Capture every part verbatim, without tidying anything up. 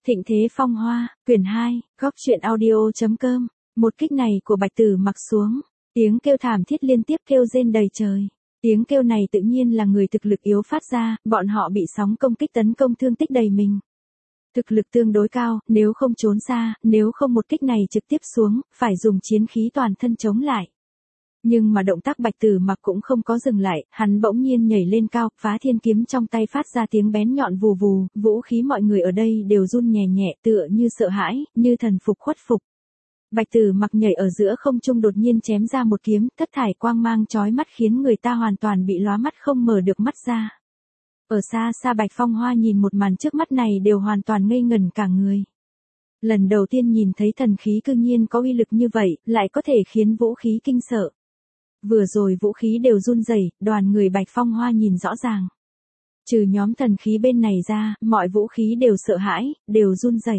Thịnh thế phong hoa, quyển hai, góc truyện audio.com. Một kích này của Bạch Tử Mặc xuống, tiếng kêu thảm thiết liên tiếp kêu rên đầy trời. Tiếng kêu này tự nhiên là người thực lực yếu phát ra, bọn họ bị sóng công kích tấn công thương tích đầy mình. Thực lực tương đối cao, nếu không trốn xa, nếu không một kích này trực tiếp xuống, phải dùng chiến khí toàn thân chống lại. Nhưng mà động tác Bạch Tử Mặc cũng không có dừng lại, hắn bỗng nhiên nhảy lên cao, phá thiên kiếm trong tay phát ra tiếng bén nhọn vù vù, vũ khí mọi người ở đây đều run nhẹ nhẹ tựa như sợ hãi, như thần phục khuất phục. Bạch Tử Mặc nhảy ở giữa không trung đột nhiên chém ra một kiếm, thất thải quang mang chói mắt khiến người ta hoàn toàn bị lóa mắt không mở được mắt ra. Ở xa xa Bạch Phong Hoa nhìn một màn trước mắt này đều hoàn toàn ngây ngẩn cả người. Lần đầu tiên nhìn thấy thần khí cư nhiên có uy lực như vậy, lại có thể khiến vũ khí kinh sợ. Vừa rồi vũ khí đều run rẩy, đoàn người Bạch Phong Hoa nhìn rõ ràng. Trừ nhóm thần khí bên này ra, mọi vũ khí đều sợ hãi, đều run rẩy.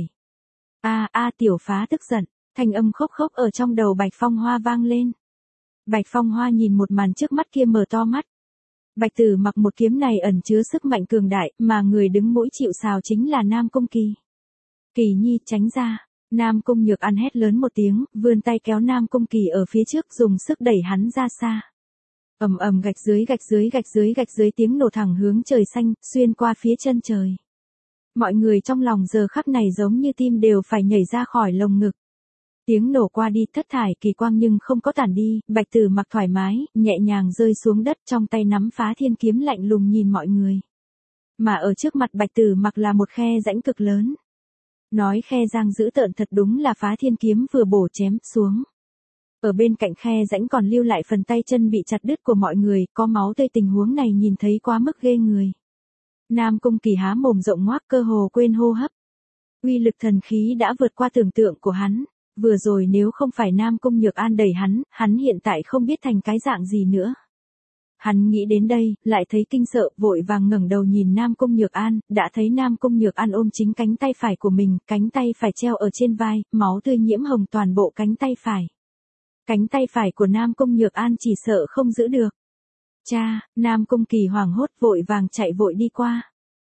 A a tiểu phá tức giận, thanh âm khốc khốc ở trong đầu Bạch Phong Hoa vang lên. Bạch Phong Hoa nhìn một màn trước mắt kia mở to mắt. Bạch Tử Mặc một kiếm này ẩn chứa sức mạnh cường đại, mà người đứng mũi chịu sào chính là Nam Cung Kỳ. Kỳ Nhi tránh ra. Nam Cung Nhược An hét lớn một tiếng, vươn tay kéo Nam Cung Kỳ ở phía trước dùng sức đẩy hắn ra xa. Ầm ầm gạch dưới gạch dưới gạch dưới gạch dưới tiếng nổ thẳng hướng trời xanh, xuyên qua phía chân trời. Mọi người trong lòng giờ khắc này giống như tim đều phải nhảy ra khỏi lồng ngực. Tiếng nổ qua đi thất thải kỳ quang nhưng không có tản đi, Bạch Tử Mặc thoải mái, nhẹ nhàng rơi xuống đất trong tay nắm phá thiên kiếm lạnh lùng nhìn mọi người. Mà ở trước mặt Bạch Tử Mặc là một khe rãnh cực lớn. Nói khe răng dữ tợn thật đúng là phá thiên kiếm vừa bổ chém xuống. Ở bên cạnh khe rãnh còn lưu lại phần tay chân bị chặt đứt của mọi người, có máu tươi tình huống này nhìn thấy quá mức ghê người. Nam Cung Kỳ há mồm rộng ngoác cơ hồ quên hô hấp. Uy lực thần khí đã vượt qua tưởng tượng của hắn, vừa rồi nếu không phải Nam Cung Nhược An đẩy hắn, hắn hiện tại không biết thành cái dạng gì nữa. Hắn nghĩ đến đây, lại thấy kinh sợ, vội vàng ngẩng đầu nhìn Nam Cung Nhược An, đã thấy Nam Cung Nhược An ôm chính cánh tay phải của mình, cánh tay phải treo ở trên vai, máu tươi nhiễm hồng toàn bộ cánh tay phải. Cánh tay phải của Nam Cung Nhược An chỉ sợ không giữ được. Cha, Nam Cung Kỳ hoảng hốt vội vàng chạy vội đi qua.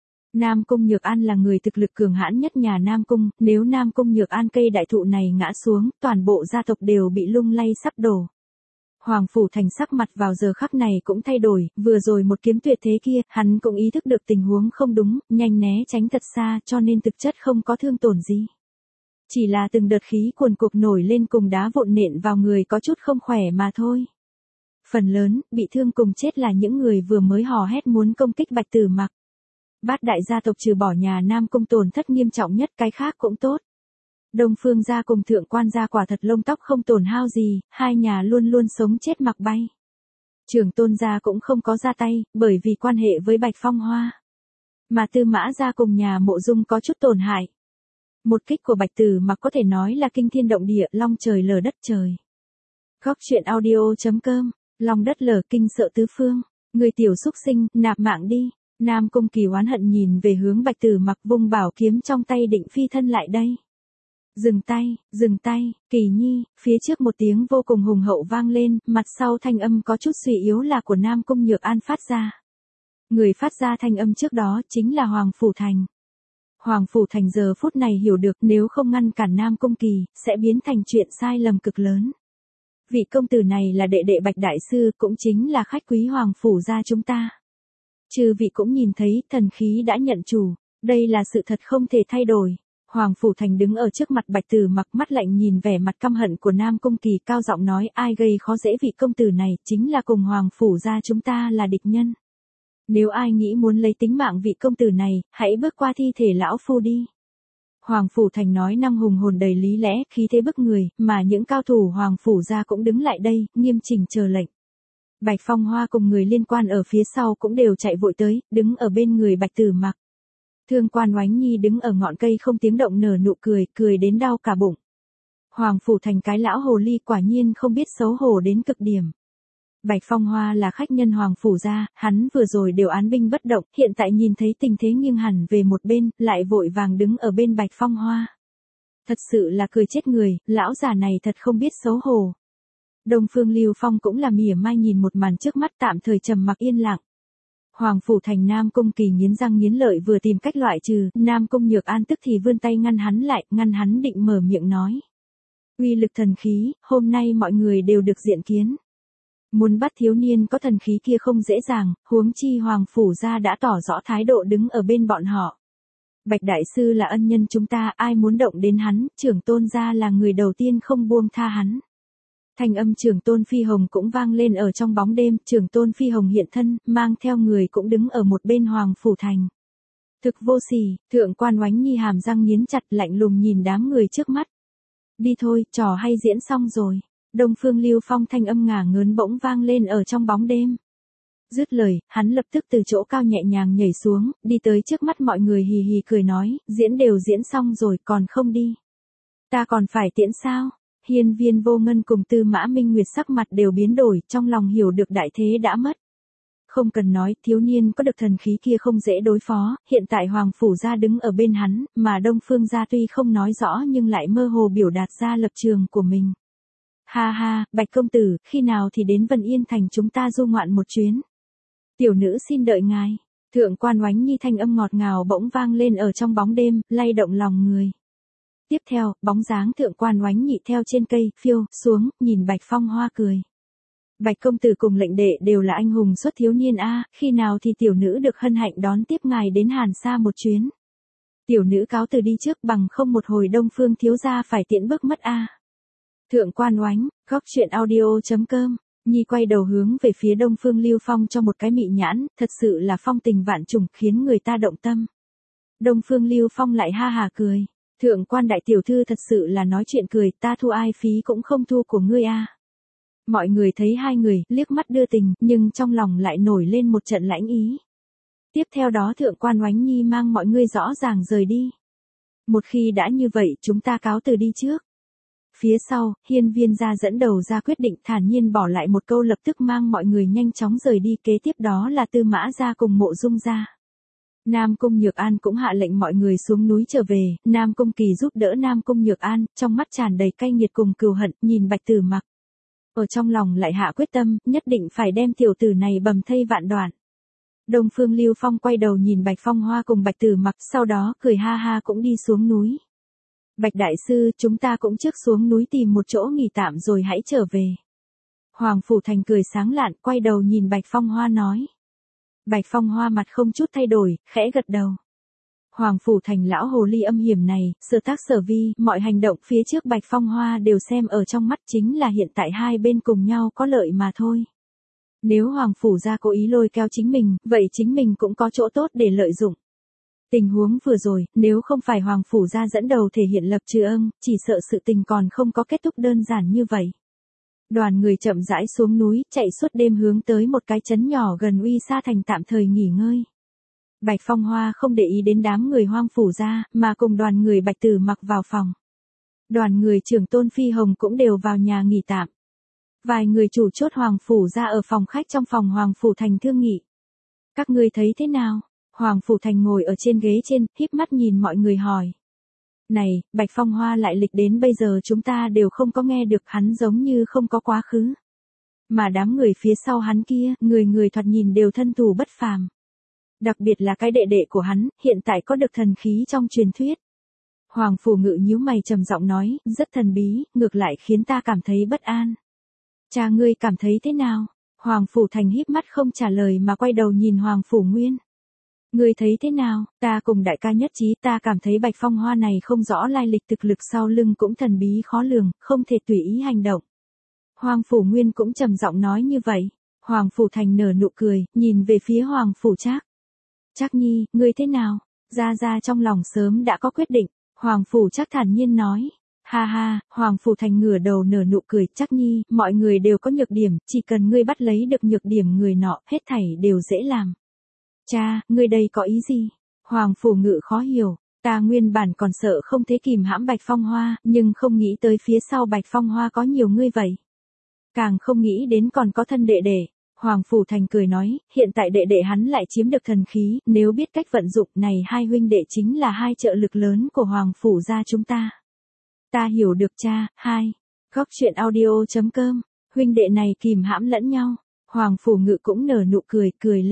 Nam Cung Nhược An là người thực lực cường hãn nhất nhà Nam Cung, nếu Nam Cung Nhược An cây đại thụ này ngã xuống, toàn bộ gia tộc đều bị lung lay sắp đổ. Hoàng Phủ Thành sắc mặt vào giờ khắc này cũng thay đổi, vừa rồi một kiếm tuyệt thế kia, hắn cũng ý thức được tình huống không đúng, nhanh né tránh thật xa cho nên thực chất không có thương tổn gì. Chỉ là từng đợt khí cuồn cuộn nổi lên cùng đá vụn nện vào người có chút không khỏe mà thôi. Phần lớn, bị thương cùng chết là những người vừa mới hò hét muốn công kích Bạch Tử Mặc. Bát đại gia tộc trừ bỏ nhà Nam Cung tổn thất nghiêm trọng nhất cái khác cũng tốt. Đông Phương gia cùng Thượng Quan gia quả thật lông tóc không tổn hao gì, hai nhà luôn luôn sống chết mặc bay. Trưởng Tôn gia cũng không có ra tay, bởi vì quan hệ với Bạch Phong Hoa. Mà Tư Mã gia cùng nhà Mộ Dung có chút tổn hại. Một kích của Bạch Tử Mặc có thể nói là kinh thiên động địa, long trời lở đất trời. Góc truyện audio.com, long đất lở kinh sợ tứ phương, người tiểu xúc sinh, nạp mạng đi. Nam Cung Kỳ oán hận nhìn về hướng Bạch Tử Mặc vung bảo kiếm trong tay định phi thân lại đây. Dừng tay, dừng tay, Kỳ Nhi, phía trước một tiếng vô cùng hùng hậu vang lên, mặt sau thanh âm có chút suy yếu là của Nam Cung Nhược An phát ra. Người phát ra thanh âm trước đó chính là Hoàng Phủ Thành. Hoàng Phủ Thành giờ phút này hiểu được nếu không ngăn cản Nam Cung Kỳ, sẽ biến thành chuyện sai lầm cực lớn. Vị công tử này là đệ đệ Bạch Đại Sư, cũng chính là khách quý Hoàng Phủ gia chúng ta. Chư vị cũng nhìn thấy, thần khí đã nhận chủ, đây là sự thật không thể thay đổi. Hoàng Phủ Thành đứng ở trước mặt Bạch Tử Mặc, mắt lạnh nhìn vẻ mặt căm hận của Nam Cung Kỳ, cao giọng nói ai gây khó dễ vị công tử này, chính là cùng Hoàng Phủ gia chúng ta là địch nhân. Nếu ai nghĩ muốn lấy tính mạng vị công tử này, hãy bước qua thi thể lão phu đi. Hoàng Phủ Thành nói năng hùng hồn đầy lý lẽ, khí thế bức người, mà những cao thủ Hoàng Phủ gia cũng đứng lại đây, nghiêm chỉnh chờ lệnh. Bạch Phong Hoa cùng người liên quan ở phía sau cũng đều chạy vội tới, đứng ở bên người Bạch Tử Mặc. Thương Quan Oánh Nhi đứng ở ngọn cây không tiếng động nở nụ cười, cười đến đau cả bụng. Hoàng Phủ Thành cái lão hồ ly quả nhiên không biết xấu hổ đến cực điểm. Bạch Phong Hoa là khách nhân Hoàng Phủ gia, hắn vừa rồi đều án binh bất động, hiện tại nhìn thấy tình thế nghiêng hẳn về một bên, lại vội vàng đứng ở bên Bạch Phong Hoa. Thật sự là cười chết người, lão già này thật không biết xấu hổ. Đông Phương Lưu Phong cũng là mỉa mai nhìn một màn trước mắt, tạm thời trầm mặc yên lặng. Hoàng phủ thành Nam Cung Kỳ nghiến răng nghiến lợi vừa tìm cách loại trừ, Nam Cung Nhược An tức thì vươn tay ngăn hắn lại, ngăn hắn định mở miệng nói. Uy lực thần khí, hôm nay mọi người đều được diện kiến. Muốn bắt thiếu niên có thần khí kia không dễ dàng, huống chi Hoàng phủ gia đã tỏ rõ thái độ đứng ở bên bọn họ. Bạch đại sư là ân nhân chúng ta, ai muốn động đến hắn, trưởng tôn gia là người đầu tiên không buông tha hắn. Thanh âm trưởng tôn Phi Hồng cũng vang lên ở trong bóng đêm, trưởng tôn Phi Hồng hiện thân, mang theo người cũng đứng ở một bên Hoàng phủ thành. Thực vô sỉ, thượng quan Oánh Nhi hàm răng nghiến chặt lạnh lùng nhìn đám người trước mắt. Đi thôi, trò hay diễn xong rồi. Đông Phương Lưu Phong thanh âm ngả ngớn bỗng vang lên ở trong bóng đêm. Dứt lời, hắn lập tức từ chỗ cao nhẹ nhàng nhảy xuống, đi tới trước mắt mọi người hì hì cười nói, diễn đều diễn xong rồi còn không đi. Ta còn phải tiễn sao? Hiên Viên Vô Ngân cùng Tư Mã Minh Nguyệt sắc mặt đều biến đổi, trong lòng hiểu được đại thế đã mất. Không cần nói, thiếu niên có được thần khí kia không dễ đối phó, hiện tại Hoàng phủ gia đứng ở bên hắn, mà Đông Phương gia tuy không nói rõ nhưng lại mơ hồ biểu đạt ra lập trường của mình. Ha ha, Bạch công tử, khi nào thì đến Vân Yên thành chúng ta du ngoạn một chuyến. Tiểu nữ xin đợi ngài. Thượng quan Oánh Nhi thanh âm ngọt ngào bỗng vang lên ở trong bóng đêm, lay động lòng người. Tiếp theo, bóng dáng thượng quan Oánh Nhi theo trên cây, phiêu, xuống, nhìn Bạch Phong Hoa cười. Bạch công tử cùng lệnh đệ đều là anh hùng xuất thiếu niên a, khi nào thì tiểu nữ được hân hạnh đón tiếp ngài đến Hàn Sa một chuyến. Tiểu nữ cáo từ đi trước bằng không một hồi Đông Phương thiếu gia phải tiễn bước mất a. Thượng quan Oánh, góc truyện audio chấm com. Nhi quay đầu hướng về phía Đông Phương Lưu Phong cho một cái mị nhãn, thật sự là phong tình vạn trùng, khiến người ta động tâm. Đông Phương Lưu Phong lại ha hà cười. Thượng quan đại tiểu thư thật sự là nói chuyện cười, ta thu ai phí cũng không thu của ngươi a. Mọi người thấy hai người, liếc mắt đưa tình, nhưng trong lòng lại nổi lên một trận lãnh ý. Tiếp theo đó thượng quan Oánh Nhi mang mọi người rõ ràng rời đi. Một khi đã như vậy, chúng ta cáo từ đi trước. Phía sau, Hiên Viên gia dẫn đầu ra quyết định thản nhiên bỏ lại một câu lập tức mang mọi người nhanh chóng rời đi, kế tiếp đó là Tư Mã gia cùng Mộ Dung gia. Nam Cung Nhược An cũng hạ lệnh mọi người xuống núi trở về, Nam Cung Kỳ giúp đỡ Nam Cung Nhược An, trong mắt tràn đầy cay nghiệt cùng cừu hận, nhìn Bạch Tử Mặc. Ở trong lòng lại hạ quyết tâm, nhất định phải đem tiểu tử này bầm thây vạn đoạn. Đông Phương Lưu Phong quay đầu nhìn Bạch Phong Hoa cùng Bạch Tử Mặc, sau đó cười ha ha cũng đi xuống núi. Bạch đại sư, chúng ta cũng trước xuống núi tìm một chỗ nghỉ tạm rồi hãy trở về. Hoàng phủ thành cười sáng lạn, quay đầu nhìn Bạch Phong Hoa nói. Bạch Phong Hoa mặt không chút thay đổi, khẽ gật đầu. Hoàng phủ thành lão hồ ly âm hiểm này, sở tác sở vi, mọi hành động phía trước Bạch Phong Hoa đều xem ở trong mắt, chính là hiện tại hai bên cùng nhau có lợi mà thôi. Nếu Hoàng phủ gia cố ý lôi kéo chính mình, vậy chính mình cũng có chỗ tốt để lợi dụng. Tình huống vừa rồi, nếu không phải Hoàng phủ gia dẫn đầu thể hiện lập trường, chỉ sợ sự tình còn không có kết thúc đơn giản như vậy. Đoàn người chậm rãi xuống núi, chạy suốt đêm hướng tới một cái trấn nhỏ gần Uy Sa thành tạm thời nghỉ ngơi. Bạch Phong Hoa không để ý đến đám người Hoàng phủ gia, mà cùng đoàn người Bạch Tử Mặc vào phòng. Đoàn người trưởng tôn Phi Hồng cũng đều vào nhà nghỉ tạm. Vài người chủ chốt Hoàng phủ gia ở phòng khách trong phòng Hoàng phủ thành thương nghị. Các ngươi thấy thế nào? Hoàng phủ thành ngồi ở trên ghế trên, híp mắt nhìn mọi người hỏi. Này, Bạch Phong Hoa lại lịch đến bây giờ chúng ta đều không có nghe được, hắn giống như không có quá khứ. Mà đám người phía sau hắn kia, người người thoạt nhìn đều thân thủ bất phàm. Đặc biệt là cái đệ đệ của hắn, hiện tại có được thần khí trong truyền thuyết. Hoàng phủ ngự nhíu mày trầm giọng nói, rất thần bí, ngược lại khiến ta cảm thấy bất an. Cha ngươi cảm thấy thế nào? Hoàng phủ thành híp mắt không trả lời mà quay đầu nhìn Hoàng phủ Nguyên. Ngươi thấy thế nào? Ta cùng đại ca nhất trí, ta cảm thấy Bạch Phong Hoa này không rõ lai lịch, thực lực sau lưng cũng thần bí khó lường, không thể tùy ý hành động. Hoàng phủ Nguyên cũng trầm giọng nói như vậy. Hoàng phủ thành nở nụ cười, nhìn về phía Hoàng phủ Trác. Trác nhi, ngươi thế nào? Gia Gia trong lòng sớm đã có quyết định. Hoàng phủ Trác thản nhiên nói. Ha ha, Hoàng phủ thành ngửa đầu nở nụ cười, Trác nhi, mọi người đều có nhược điểm, chỉ cần ngươi bắt lấy được nhược điểm người nọ, hết thảy đều dễ làm. Cha, ngươi đây có ý gì? Hoàng phủ ngự khó hiểu, ta nguyên bản còn sợ không thế kìm hãm Bạch Phong Hoa, nhưng không nghĩ tới phía sau Bạch Phong Hoa có nhiều ngươi vậy. Càng không nghĩ đến còn có thân đệ đệ. Hoàng phủ thành cười nói, hiện tại đệ đệ hắn lại chiếm được thần khí, nếu biết cách vận dụng này hai huynh đệ chính là hai trợ lực lớn của Hoàng phủ gia chúng ta. Ta hiểu được cha, hai. Góc truyện audio chấm com, huynh đệ này kìm hãm lẫn nhau. Hoàng phủ ngự cũng nở nụ cười, cười lên.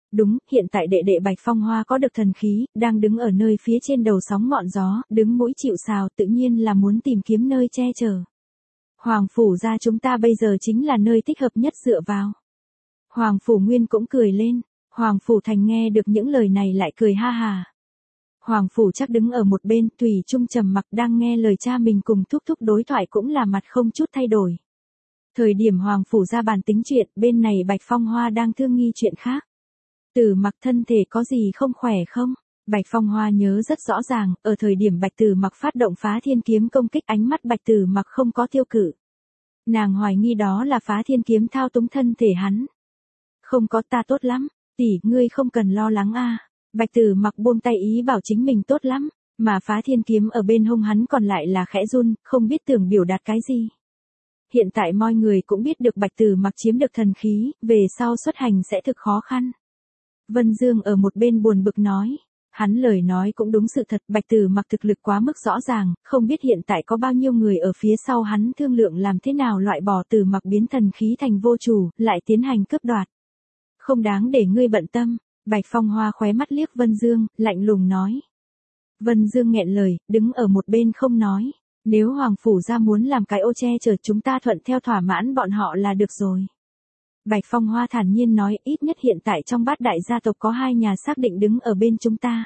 Đúng, hiện tại đệ đệ Bạch Phong Hoa có được thần khí, đang đứng ở nơi phía trên đầu sóng ngọn gió, đứng mũi chịu sào, tự nhiên là muốn tìm kiếm nơi che chở. Hoàng phủ gia chúng ta bây giờ chính là nơi thích hợp nhất dựa vào. Hoàng phủ Nguyên cũng cười lên, Hoàng phủ Thành nghe được những lời này lại cười ha hà. Hoàng phủ chắc đứng ở một bên, tùy trung trầm mặc đang nghe lời cha mình cùng thúc thúc đối thoại cũng là mặt không chút thay đổi. Thời điểm Hoàng phủ ra bàn tính chuyện, bên này Bạch Phong Hoa đang thương nghi chuyện khác. Tử Mặc thân thể có gì không khỏe không? Bạch Phong Hoa nhớ rất rõ ràng, ở thời điểm Bạch Tử Mặc phát động phá thiên kiếm công kích, ánh mắt Bạch Tử Mặc không có tiêu cự. Nàng hoài nghi đó là phá thiên kiếm thao túng thân thể hắn. Không có, ta tốt lắm, tỷ, ngươi không cần lo lắng a. Bạch Tử Mặc buông tay ý bảo chính mình tốt lắm, mà phá thiên kiếm ở bên hông hắn còn lại là khẽ run, không biết tưởng biểu đạt cái gì. Hiện tại mọi người cũng biết được Bạch Tử Mặc chiếm được thần khí, về sau xuất hành sẽ thực khó khăn. Vân Dương ở một bên buồn bực nói, hắn lời nói cũng đúng sự thật, Bạch Tử Mặc thực lực quá mức rõ ràng, không biết hiện tại có bao nhiêu người ở phía sau hắn thương lượng làm thế nào loại bỏ Tử Mặc biến thần khí thành vô chủ, lại tiến hành cướp đoạt. Không đáng để ngươi bận tâm. Bạch Phong Hoa khóe mắt liếc Vân Dương, lạnh lùng nói. Vân Dương nghẹn lời, đứng ở một bên không nói. Nếu Hoàng phủ gia muốn làm cái ô che chở chúng ta thuận theo thỏa mãn bọn họ là được rồi. Bạch Phong Hoa thản nhiên nói, ít nhất hiện tại trong bát đại gia tộc có hai nhà xác định đứng ở bên chúng ta.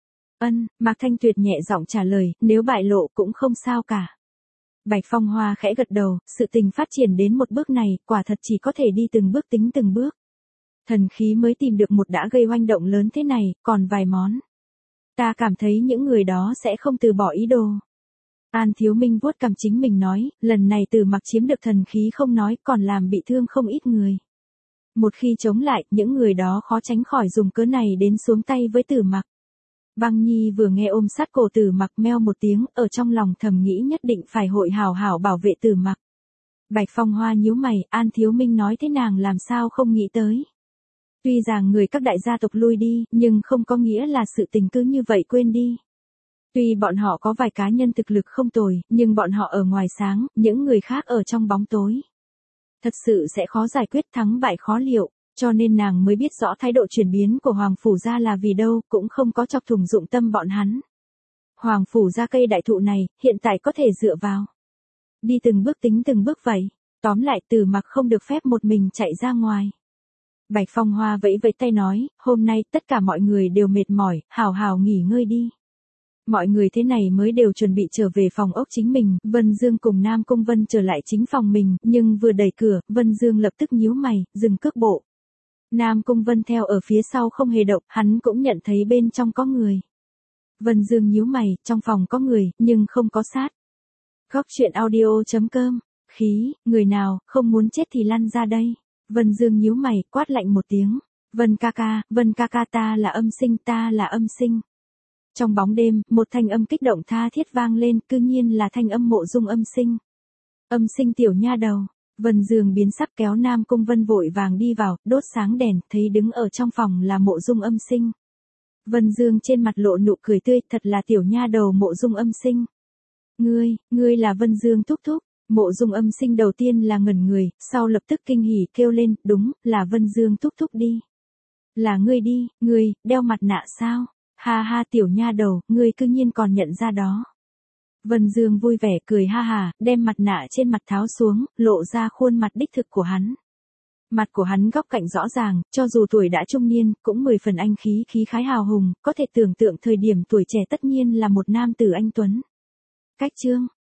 Ân, Mạc Thanh Tuyệt nhẹ giọng trả lời, nếu bại lộ cũng không sao cả. Bạch Phong Hoa khẽ gật đầu, sự tình phát triển đến một bước này, quả thật chỉ có thể đi từng bước tính từng bước. Thần khí mới tìm được một đã gây hoành động lớn thế này, còn vài món. Ta cảm thấy những người đó sẽ không từ bỏ ý đồ. An Thiếu Minh vuốt cằm chính mình nói, lần này Tử Mặc chiếm được thần khí không nói, còn làm bị thương không ít người. Một khi chống lại, những người đó khó tránh khỏi dùng cớ này đến xuống tay với Tử Mặc. Băng Nhi vừa nghe ôm sát cổ Tử Mặc meo một tiếng, ở trong lòng thầm nghĩ nhất định phải hội hảo hảo bảo vệ Tử Mặc. Bạch Phong Hoa nhíu mày, An Thiếu Minh nói thế nàng làm sao không nghĩ tới. Tuy rằng người các đại gia tộc lui đi, nhưng không có nghĩa là sự tình cứ như vậy quên đi. Tuy bọn họ có vài cá nhân thực lực không tồi, nhưng bọn họ ở ngoài sáng, những người khác ở trong bóng tối. Thật sự sẽ khó giải quyết, thắng bại khó liệu, cho nên nàng mới biết rõ thái độ chuyển biến của Hoàng phủ gia là vì đâu, cũng không có chọc thủng dụng tâm bọn hắn. Hoàng phủ gia cây đại thụ này, hiện tại có thể dựa vào. Đi từng bước tính từng bước vậy, tóm lại Tử Mặc không được phép một mình chạy ra ngoài. Bạch Phong Hoa vẫy vẫy tay nói, hôm nay tất cả mọi người đều mệt mỏi, hào hào nghỉ ngơi đi. Mọi người thế này mới đều chuẩn bị trở về phòng ốc chính mình, Vân Dương cùng Nam Cung Vân trở lại chính phòng mình, nhưng vừa đẩy cửa, Vân Dương lập tức nhíu mày, dừng cước bộ. Nam Cung Vân theo ở phía sau không hề động, hắn cũng nhận thấy bên trong có người. Vân Dương nhíu mày, trong phòng có người, nhưng không có sát. Góc truyện audio chấm com, khí, người nào, không muốn chết thì lăn ra đây. Vân Dương nhíu mày, quát lạnh một tiếng. Vân ca ca, Vân ca ca ta là âm sinh, ta là âm sinh. Trong bóng đêm, một thanh âm kích động tha thiết vang lên, cư nhiên là thanh âm Mộ Dung âm sinh. Âm sinh tiểu nha đầu. Vân Dương biến sắc kéo Nam Cung Vân vội vàng đi vào, đốt sáng đèn, thấy đứng ở trong phòng là Mộ Dung âm sinh. Vân Dương trên mặt lộ nụ cười tươi, thật là tiểu nha đầu Mộ Dung âm sinh. Ngươi, ngươi là Vân Dương thúc thúc. Mộ Dung âm sinh đầu tiên là ngẩn người, sau lập tức kinh hỉ kêu lên, đúng, là Vân Dương thúc thúc đi. Là ngươi đi, ngươi, đeo mặt nạ sao? Ha ha tiểu nha đầu, ngươi cư nhiên còn nhận ra đó. Vân Dương vui vẻ cười ha hà, đem mặt nạ trên mặt tháo xuống, lộ ra khuôn mặt đích thực của hắn. Mặt của hắn góc cạnh rõ ràng, cho dù tuổi đã trung niên, cũng mười phần anh khí khí khái hào hùng, có thể tưởng tượng thời điểm tuổi trẻ tất nhiên là một nam tử anh tuấn. Cách chương